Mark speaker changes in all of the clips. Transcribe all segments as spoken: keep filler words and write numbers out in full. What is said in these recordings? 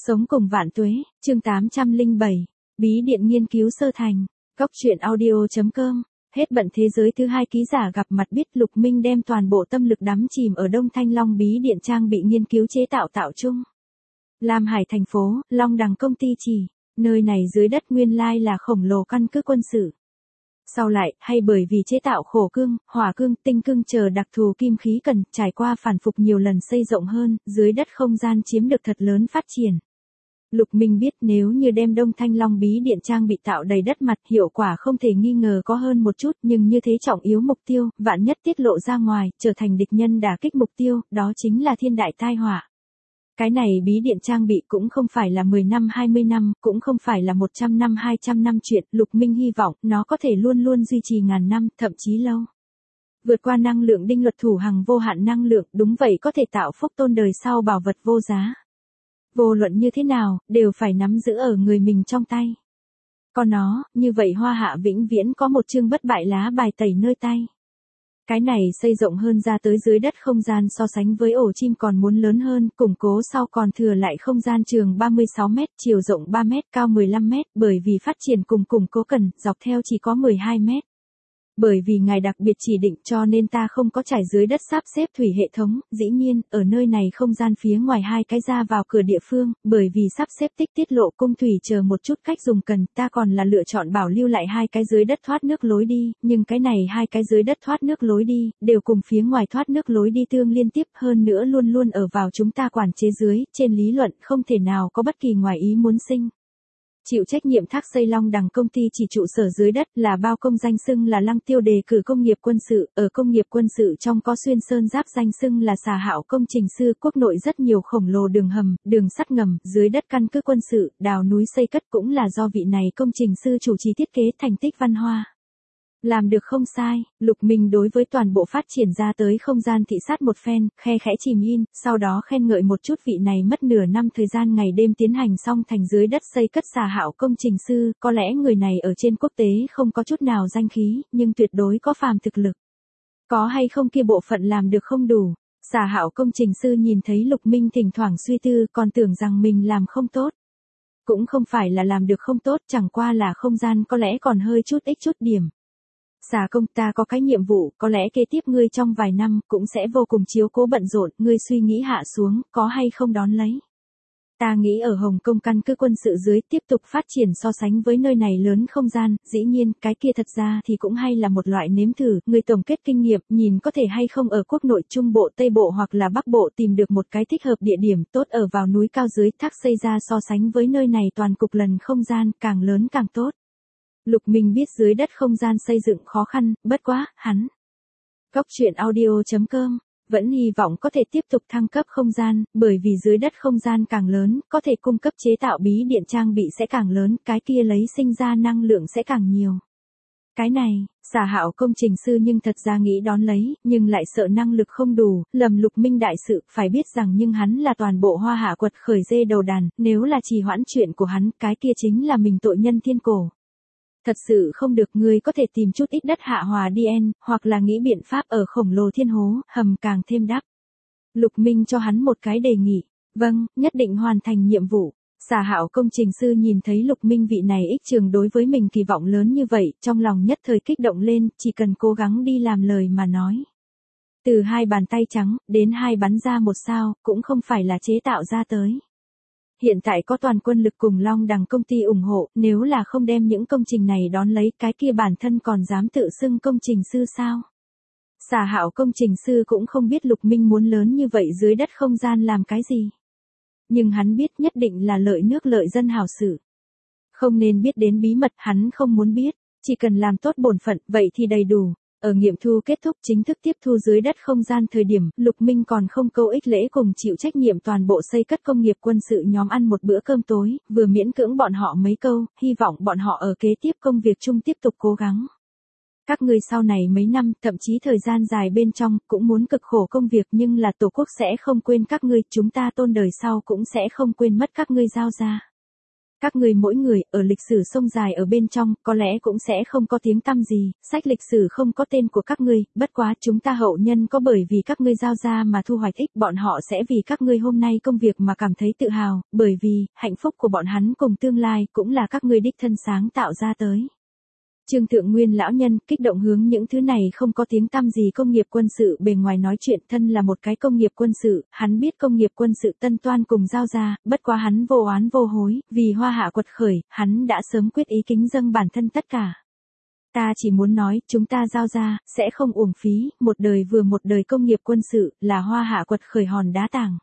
Speaker 1: Sống cùng vạn tuế, chương tám trăm lẻ bảy, Bí điện nghiên cứu sơ thành, Góc truyện audio chấm com. Hết bận thế giới thứ hai ký giả gặp mặt biết Lục Minh đem toàn bộ tâm lực đắm chìm ở Đông Thanh Long bí điện trang bị nghiên cứu chế tạo tạo chung. Lam Hải thành phố, Long Đằng công ty chỉ, nơi này dưới đất nguyên lai là khổng lồ căn cứ quân sự. Sau lại, hay bởi vì chế tạo khổ cương, hỏa cương, tinh cương chờ đặc thù kim khí cần trải qua phản phục nhiều lần xây rộng hơn, dưới đất không gian chiếm được thật lớn phát triển. Lục Minh biết nếu như đem Đông Thanh Long bí điện trang bị tạo đầy đất mặt hiệu quả không thể nghi ngờ có hơn một chút nhưng như thế trọng yếu mục tiêu, vạn nhất tiết lộ ra ngoài, trở thành địch nhân đả kích mục tiêu, đó chính là thiên đại tai họa. Cái này bí điện trang bị cũng không phải là mười năm hai mươi năm, cũng không phải là một trăm năm hai trăm năm chuyện, Lục Minh hy vọng nó có thể luôn luôn duy trì ngàn năm, thậm chí lâu. Vượt qua năng lượng đinh luật thủ hằng vô hạn năng lượng, đúng vậy có thể tạo phúc tôn đời sau bảo vật vô giá. Vô luận như thế nào, đều phải nắm giữ ở người mình trong tay. Còn nó, như vậy Hoa Hạ vĩnh viễn có một chương bất bại lá bài tẩy nơi tay. Cái này xây rộng hơn ra tới dưới đất không gian so sánh với ổ chim còn muốn lớn hơn, củng cố sau còn thừa lại không gian trường ba mươi sáu mét, chiều rộng ba mét, cao mười lăm mét, bởi vì phát triển cùng củng cố cần, dọc theo chỉ có mười hai mét. Bởi vì ngài đặc biệt chỉ định cho nên ta không có trải dưới đất sắp xếp thủy hệ thống, dĩ nhiên, ở nơi này không gian phía ngoài hai cái ra vào cửa địa phương, bởi vì sắp xếp tích tiết lộ cung thủy chờ một chút cách dùng cần, ta còn là lựa chọn bảo lưu lại hai cái dưới đất thoát nước lối đi, nhưng cái này hai cái dưới đất thoát nước lối đi, đều cùng phía ngoài thoát nước lối đi tương liên tiếp hơn nữa luôn luôn ở vào chúng ta quản chế dưới, trên lý luận không thể nào có bất kỳ ngoài ý muốn sinh. Chịu trách nhiệm thác xây Long Đằng công ty chỉ trụ sở dưới đất là bao công danh xưng là Lăng Tiêu đề cử công nghiệp quân sự, ở công nghiệp quân sự trong có xuyên sơn giáp danh xưng là Xà Hạo công trình sư, quốc nội rất nhiều khổng lồ đường hầm, đường sắt ngầm, dưới đất căn cứ quân sự, đào núi xây cất cũng là do vị này công trình sư chủ trì thiết kế thành tích văn hoa. Làm được không sai, Lục Minh đối với toàn bộ phát triển ra tới không gian thị sát một phen, khe khẽ chìm in, sau đó khen ngợi một chút vị này mất nửa năm thời gian ngày đêm tiến hành xong thành dưới đất xây cất Xà Hạo công trình sư, có lẽ người này ở trên quốc tế không có chút nào danh khí, nhưng tuyệt đối có phàm thực lực. Có hay không kia bộ phận làm được không đủ, Xà Hạo công trình sư nhìn thấy Lục Minh thỉnh thoảng suy tư còn tưởng rằng mình làm không tốt. Cũng không phải là làm được không tốt, chẳng qua là không gian có lẽ còn hơi chút ít chút điểm. Xà công, ta có cái nhiệm vụ, có lẽ kế tiếp ngươi trong vài năm cũng sẽ vô cùng chiếu cố bận rộn, ngươi suy nghĩ hạ xuống, có hay không đón lấy. Ta nghĩ ở Hồng Kông căn cứ quân sự dưới tiếp tục phát triển so sánh với nơi này lớn không gian, dĩ nhiên, cái kia thật ra thì cũng hay là một loại nếm thử, người tổng kết kinh nghiệm, nhìn có thể hay không ở quốc nội Trung Bộ Tây Bộ hoặc là Bắc Bộ tìm được một cái thích hợp địa điểm tốt ở vào núi cao dưới thác xây ra so sánh với nơi này toàn cục lần không gian, càng lớn càng tốt. Lục Minh biết dưới đất không gian xây dựng khó khăn, bất quá, hắn. Góc truyện audio chấm com, vẫn hy vọng có thể tiếp tục thăng cấp không gian, bởi vì dưới đất không gian càng lớn, có thể cung cấp chế tạo bí điện trang bị sẽ càng lớn, cái kia lấy sinh ra năng lượng sẽ càng nhiều. Cái này, Xà Hạo công trình sư nhưng thật ra nghĩ đón lấy, nhưng lại sợ năng lực không đủ, lầm Lục Minh đại sự, phải biết rằng nhưng hắn là toàn bộ Hoa Hạ quật khởi dê đầu đàn, nếu là trì hoãn chuyện của hắn, cái kia chính là mình tội nhân thiên cổ. Thật sự không được, ngươi có thể tìm chút ít đất hạ hòa đi en, hoặc là nghĩ biện pháp ở khổng lồ thiên hố, hầm càng thêm đắp. Lục Minh cho hắn một cái đề nghị, vâng, nhất định hoàn thành nhiệm vụ. Xà Hạo công trình sư nhìn thấy Lục Minh vị này ích trường đối với mình kỳ vọng lớn như vậy, trong lòng nhất thời kích động lên, chỉ cần cố gắng đi làm lời mà nói. Từ hai bàn tay trắng, đến hai bắn ra một sao, cũng không phải là chế tạo ra tới. Hiện tại có toàn quân lực cùng Long Đằng công ty ủng hộ, nếu là không đem những công trình này đón lấy cái kia bản thân còn dám tự xưng công trình sư sao. Xà Hạo công trình sư cũng không biết Lục Minh muốn lớn như vậy dưới đất không gian làm cái gì. Nhưng hắn biết nhất định là lợi nước lợi dân hảo sự. Không nên biết đến bí mật hắn không muốn biết, chỉ cần làm tốt bổn phận vậy thì đầy đủ. Ở nghiệm thu kết thúc chính thức tiếp thu dưới đất không gian thời điểm, Lục Minh còn không câu ích lễ cùng chịu trách nhiệm toàn bộ xây cất công nghiệp quân sự nhóm ăn một bữa cơm tối, vừa miễn cưỡng bọn họ mấy câu, hy vọng bọn họ ở kế tiếp công việc chung tiếp tục cố gắng. Các ngươi sau này mấy năm, thậm chí thời gian dài bên trong, cũng muốn cực khổ công việc nhưng là Tổ quốc sẽ không quên các ngươi, chúng ta tôn đời sau cũng sẽ không quên mất các ngươi giao ra. Các ngươi mỗi người, ở lịch sử sông dài ở bên trong, có lẽ cũng sẽ không có tiếng tăm gì, sách lịch sử không có tên của các ngươi, bất quá chúng ta hậu nhân có bởi vì các ngươi giao ra mà thu hoạch ích, bọn họ sẽ vì các ngươi hôm nay công việc mà cảm thấy tự hào, bởi vì, hạnh phúc của bọn hắn cùng tương lai, cũng là các ngươi đích thân sáng tạo ra tới. Trương Thượng Nguyên lão nhân kích động hướng những thứ này không có tiếng tăm gì công nghiệp quân sự bề ngoài nói chuyện, thân là một cái công nghiệp quân sự, hắn biết công nghiệp quân sự Tân Toan cùng giao ra, bất quá hắn vô oán vô hối, vì Hoa Hạ quật khởi, hắn đã sớm quyết ý kính dâng bản thân tất cả. Ta chỉ muốn nói, chúng ta giao ra, sẽ không uổng phí, một đời vừa một đời công nghiệp quân sự, là Hoa Hạ quật khởi hòn đá tảng.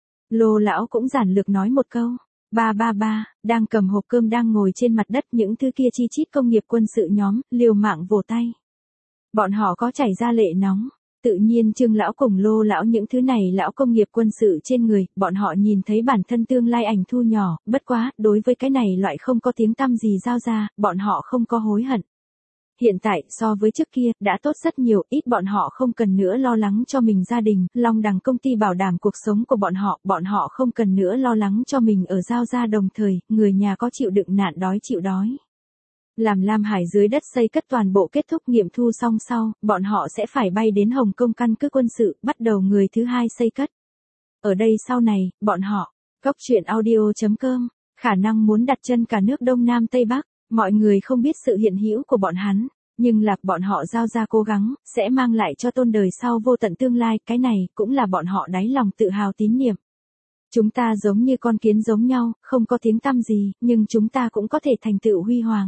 Speaker 1: Lô lão cũng giản lược nói một câu. Ba ba ba, đang cầm hộp cơm đang ngồi trên mặt đất, những thứ kia chi chít công nghiệp quân sự nhóm, liều mạng vỗ tay. Bọn họ có chảy ra lệ nóng. Tự nhiên Trương lão cùng Lô lão những thứ này lão công nghiệp quân sự trên người, bọn họ nhìn thấy bản thân tương lai ảnh thu nhỏ, bất quá, đối với cái này loại không có tiếng tăm gì giao ra, bọn họ không có hối hận. Hiện tại, so với trước kia, đã tốt rất nhiều, ít bọn họ không cần nữa lo lắng cho mình gia đình, Long Đằng công ty bảo đảm cuộc sống của bọn họ, bọn họ không cần nữa lo lắng cho mình ở giao gia đồng thời, người nhà có chịu đựng nạn đói chịu đói. Làm Lam Hải dưới đất xây cất toàn bộ kết thúc nghiệm thu xong sau, bọn họ sẽ phải bay đến Hồng Kông căn cứ quân sự, bắt đầu người thứ hai xây cất. Ở đây sau này, bọn họ, Góc Chuyện Audio chấm com, khả năng muốn đặt chân cả nước Đông Nam Tây Bắc. Mọi người không biết sự hiện hữu của bọn hắn, nhưng là bọn họ giao ra cố gắng, sẽ mang lại cho tôn đời sau vô tận tương lai, cái này cũng là bọn họ đáy lòng tự hào tín niệm. Chúng ta giống như con kiến giống nhau, không có tiếng tăm gì, nhưng chúng ta cũng có thể thành tựu huy hoàng.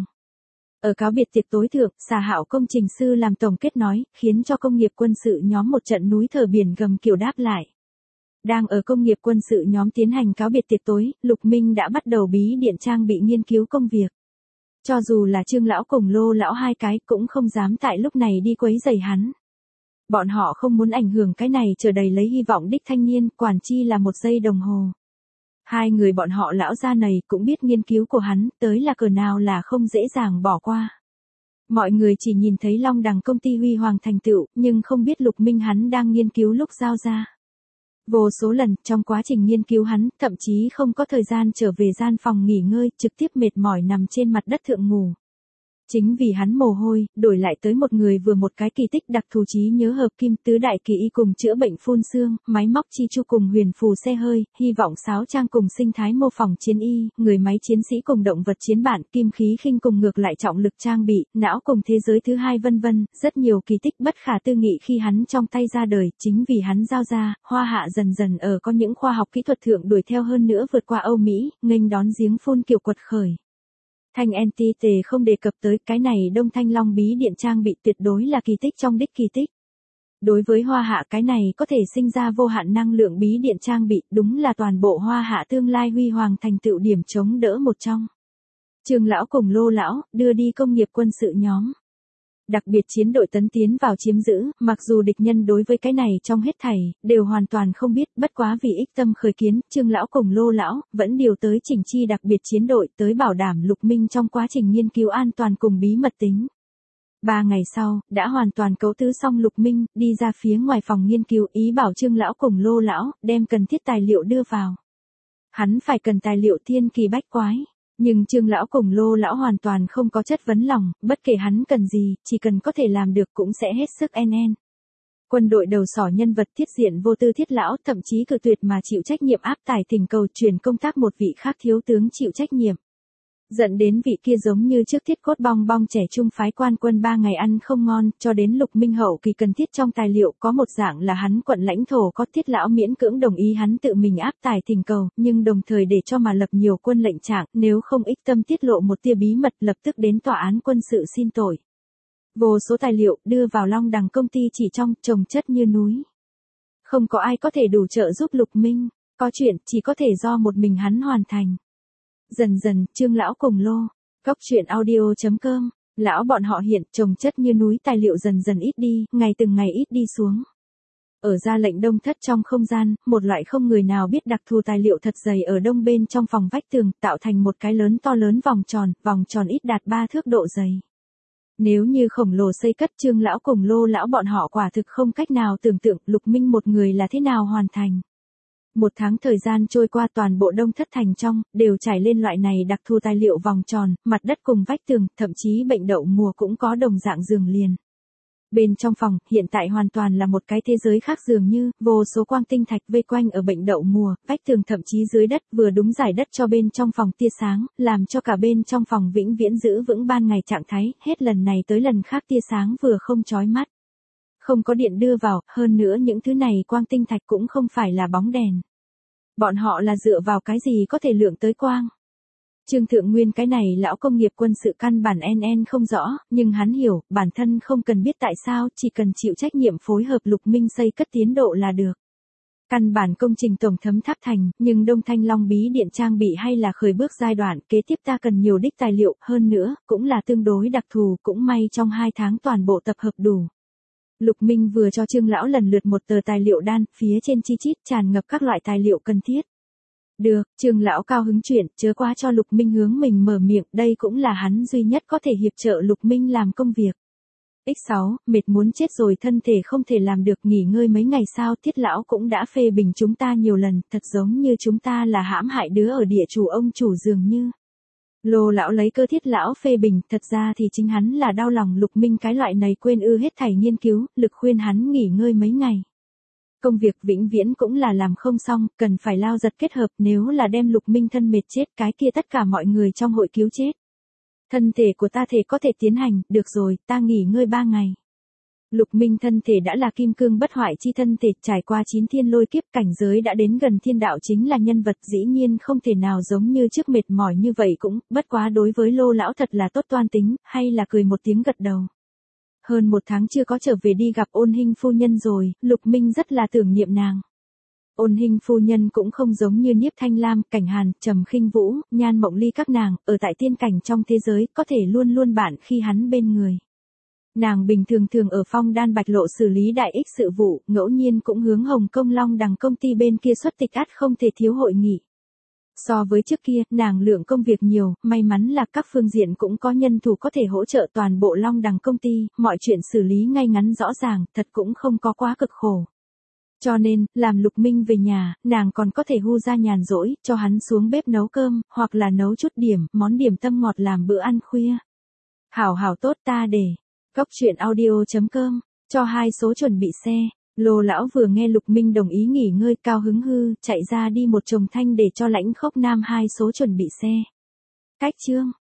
Speaker 1: Ở cáo biệt tiệc tối thượng, Xà Hạo công trình sư làm tổng kết nói, khiến cho công nghiệp quân sự nhóm một trận núi thở biển gầm kiểu đáp lại. Đang ở công nghiệp quân sự nhóm tiến hành cáo biệt tiệc tối, Lục Minh đã bắt đầu bí điện trang bị nghiên cứu công việc. Cho dù là Trương lão cùng Lô lão hai cái cũng không dám tại lúc này đi quấy rầy hắn. Bọn họ không muốn ảnh hưởng cái này chờ đầy lấy hy vọng đích thanh niên, quản chi là một giây đồng hồ. Hai người bọn họ lão gia này cũng biết nghiên cứu của hắn, tới là cỡ nào là không dễ dàng bỏ qua. Mọi người chỉ nhìn thấy Long Đằng công ty huy hoàng thành tựu, nhưng không biết Lục Minh hắn đang nghiên cứu lúc giao ra. Vô số lần, trong quá trình nghiên cứu hắn, thậm chí không có thời gian trở về gian phòng nghỉ ngơi, trực tiếp mệt mỏi nằm trên mặt đất thượng ngủ. Chính vì hắn mồ hôi, đổi lại tới một người vừa một cái kỳ tích đặc thù trí nhớ hợp kim tứ đại kỳ y cùng chữa bệnh phun xương, máy móc chi chu cùng huyền phù xe hơi, hy vọng sáo trang cùng sinh thái mô phỏng chiến y, người máy chiến sĩ cùng động vật chiến bản, kim khí khinh cùng ngược lại trọng lực trang bị, não cùng thế giới thứ hai vân vân, rất nhiều kỳ tích bất khả tư nghị khi hắn trong tay ra đời, chính vì hắn giao ra, Hoa Hạ dần dần ở có những khoa học kỹ thuật thượng đuổi theo hơn nữa vượt qua Âu Mỹ, nghênh đón giếng phun kiểu quật khởi. Thanh en ti tề không đề cập tới cái này Đông Thanh Long bí điện trang bị tuyệt đối là kỳ tích trong đích kỳ tích. Đối với Hoa Hạ cái này có thể sinh ra vô hạn năng lượng bí điện trang bị đúng là toàn bộ Hoa Hạ tương lai huy hoàng thành tựu điểm chống đỡ một trong. Trương lão cùng Lô lão đưa đi công nghiệp quân sự nhóm. Đặc biệt chiến đội tấn tiến vào chiếm giữ, mặc dù địch nhân đối với cái này trong hết thảy, đều hoàn toàn không biết, bất quá vì ích tâm khởi kiến, Trương lão cùng Lô lão, vẫn điều tới chỉnh chi đặc biệt chiến đội tới bảo đảm Lục Minh trong quá trình nghiên cứu an toàn cùng bí mật tính. Ba ngày sau, đã hoàn toàn cấu tứ xong Lục Minh, đi ra phía ngoài phòng nghiên cứu ý bảo Trương lão cùng Lô lão, đem cần thiết tài liệu đưa vào. Hắn phải cần tài liệu thiên kỳ bách quái. Nhưng Trương lão cùng Lô lão hoàn toàn không có chất vấn lòng, bất kể hắn cần gì, chỉ cần có thể làm được cũng sẽ hết sức en en. Quân đội đầu sỏ nhân vật thiết diện vô tư thiết lão thậm chí cự tuyệt mà chịu trách nhiệm áp tải thỉnh cầu chuyển công tác một vị khác thiếu tướng chịu trách nhiệm. Dẫn đến vị kia giống như trước thiết cốt bong bong trẻ trung phái quan quân ba ngày ăn không ngon, cho đến Lục Minh hậu kỳ cần thiết trong tài liệu có một dạng là hắn quận lãnh thổ có thiết lão miễn cưỡng đồng ý hắn tự mình áp tải thỉnh cầu, nhưng đồng thời để cho mà lập nhiều quân lệnh trạng, nếu không ích tâm tiết lộ một tia bí mật lập tức đến tòa án quân sự xin tội. Vô số tài liệu đưa vào Long Đằng công ty chỉ trong chồng chất như núi. Không có ai có thể đủ trợ giúp Lục Minh, có chuyện chỉ có thể do một mình hắn hoàn thành. Dần dần, Trương lão cùng Lô, Góc Chuyện Audio chấm com, lão bọn họ hiện chồng chất như núi tài liệu dần dần ít đi, ngày từng ngày ít đi xuống. Ở ra lệnh đông thất trong không gian, một loại không người nào biết đặc thù tài liệu thật dày ở đông bên trong phòng vách tường, tạo thành một cái lớn to lớn vòng tròn, vòng tròn ít đạt ba thước độ dày. Nếu như khổng lồ xây cất Trương lão cùng Lô lão bọn họ quả thực không cách nào tưởng tượng Lục Minh một người là thế nào hoàn thành. Một tháng thời gian trôi qua, toàn bộ Đông Thất Thành trong, đều trải lên loại này đặc thù tài liệu vòng tròn, mặt đất cùng vách tường, thậm chí bệnh đậu mùa cũng có đồng dạng giường liền. Bên trong phòng, hiện tại hoàn toàn là một cái thế giới khác, dường như, vô số quang tinh thạch vây quanh ở bệnh đậu mùa, vách tường thậm chí dưới đất, vừa đúng giải đất cho bên trong phòng tia sáng, làm cho cả bên trong phòng vĩnh viễn giữ vững ban ngày trạng thái, hết lần này tới lần khác tia sáng vừa không chói mắt. Không có điện đưa vào, hơn nữa những thứ này quang tinh thạch cũng không phải là bóng đèn. Bọn họ là dựa vào cái gì có thể lượng tới quang? Trương Thượng Nguyên cái này lão công nghiệp quân sự căn bản en en không rõ, nhưng hắn hiểu, bản thân không cần biết tại sao, chỉ cần chịu trách nhiệm phối hợp Lục Minh xây cất tiến độ là được. Căn bản công trình tổng thấm tháp thành, nhưng Đông Thanh Long bí điện trang bị hay là khởi bước giai đoạn, kế tiếp ta cần nhiều đích tài liệu, hơn nữa, cũng là tương đối đặc thù, cũng may trong hai tháng toàn bộ tập hợp đủ. Lục Minh vừa cho Trương lão lần lượt một tờ tài liệu đan, phía trên chi chít tràn ngập các loại tài liệu cần thiết. Được, Trương lão cao hứng chuyện, chớ quá cho Lục Minh hướng mình mở miệng, đây cũng là hắn duy nhất có thể hiệp trợ Lục Minh làm công việc. ích sáu, mệt muốn chết rồi, thân thể không thể làm được, nghỉ ngơi mấy ngày sao? Thiết lão cũng đã phê bình chúng ta nhiều lần, thật giống như chúng ta là hãm hại đứa ở địa chủ ông chủ dường như. Lô lão lấy cơ Thiết lão phê bình, thật ra thì chính hắn là đau lòng Lục Minh cái loại này quên ư hết thảy nghiên cứu, lực khuyên hắn nghỉ ngơi mấy ngày. Công việc vĩnh viễn cũng là làm không xong, cần phải lao giật kết hợp, nếu là đem Lục Minh thân mệt chết cái kia tất cả mọi người trong hội cứu chết. Thân thể của ta thể có thể tiến hành, được rồi, ta nghỉ ngơi ba ngày. Lục Minh thân thể đã là kim cương bất hoại chi thân thể, trải qua chín thiên lôi kiếp, cảnh giới đã đến gần thiên đạo, chính là nhân vật, dĩ nhiên không thể nào giống như trước mệt mỏi như vậy cũng, bất quá đối với Lô lão thật là tốt toan tính, hay là cười một tiếng gật đầu. Hơn một tháng chưa có trở về đi gặp Ôn Hinh phu nhân rồi, Lục Minh rất là tưởng niệm nàng. Ôn Hinh phu nhân cũng không giống như Niếp Thanh Lam, Cảnh Hàn, Trầm Khinh Vũ, Nhan Mộng Ly các nàng, ở tại tiên cảnh trong thế giới, có thể luôn luôn bạn khi hắn bên người. Nàng bình thường thường ở Phong Đan Bạch Lộ xử lý đại ích sự vụ, ngẫu nhiên cũng hướng Hồng Công Long Đằng công ty bên kia xuất tịch, ắt không thể thiếu hội nghị. So với trước kia, nàng lượng công việc nhiều, may mắn là các phương diện cũng có nhân thủ có thể hỗ trợ toàn bộ Long Đằng công ty, mọi chuyện xử lý ngay ngắn rõ ràng, thật cũng không có quá cực khổ. Cho nên, làm Lục Minh về nhà, nàng còn có thể hu ra nhàn rỗi, cho hắn xuống bếp nấu cơm, hoặc là nấu chút điểm, món điểm tâm ngọt làm bữa ăn khuya. Hảo hảo tốt, ta để. Góc truyện audio chấm com, cho hai số chuẩn bị xe. Lô lão vừa nghe Lục Minh đồng ý nghỉ ngơi, cao hứng hư, chạy ra đi một chồng thanh để cho Lãnh Khốc Nam hai số chuẩn bị xe. Cách chương.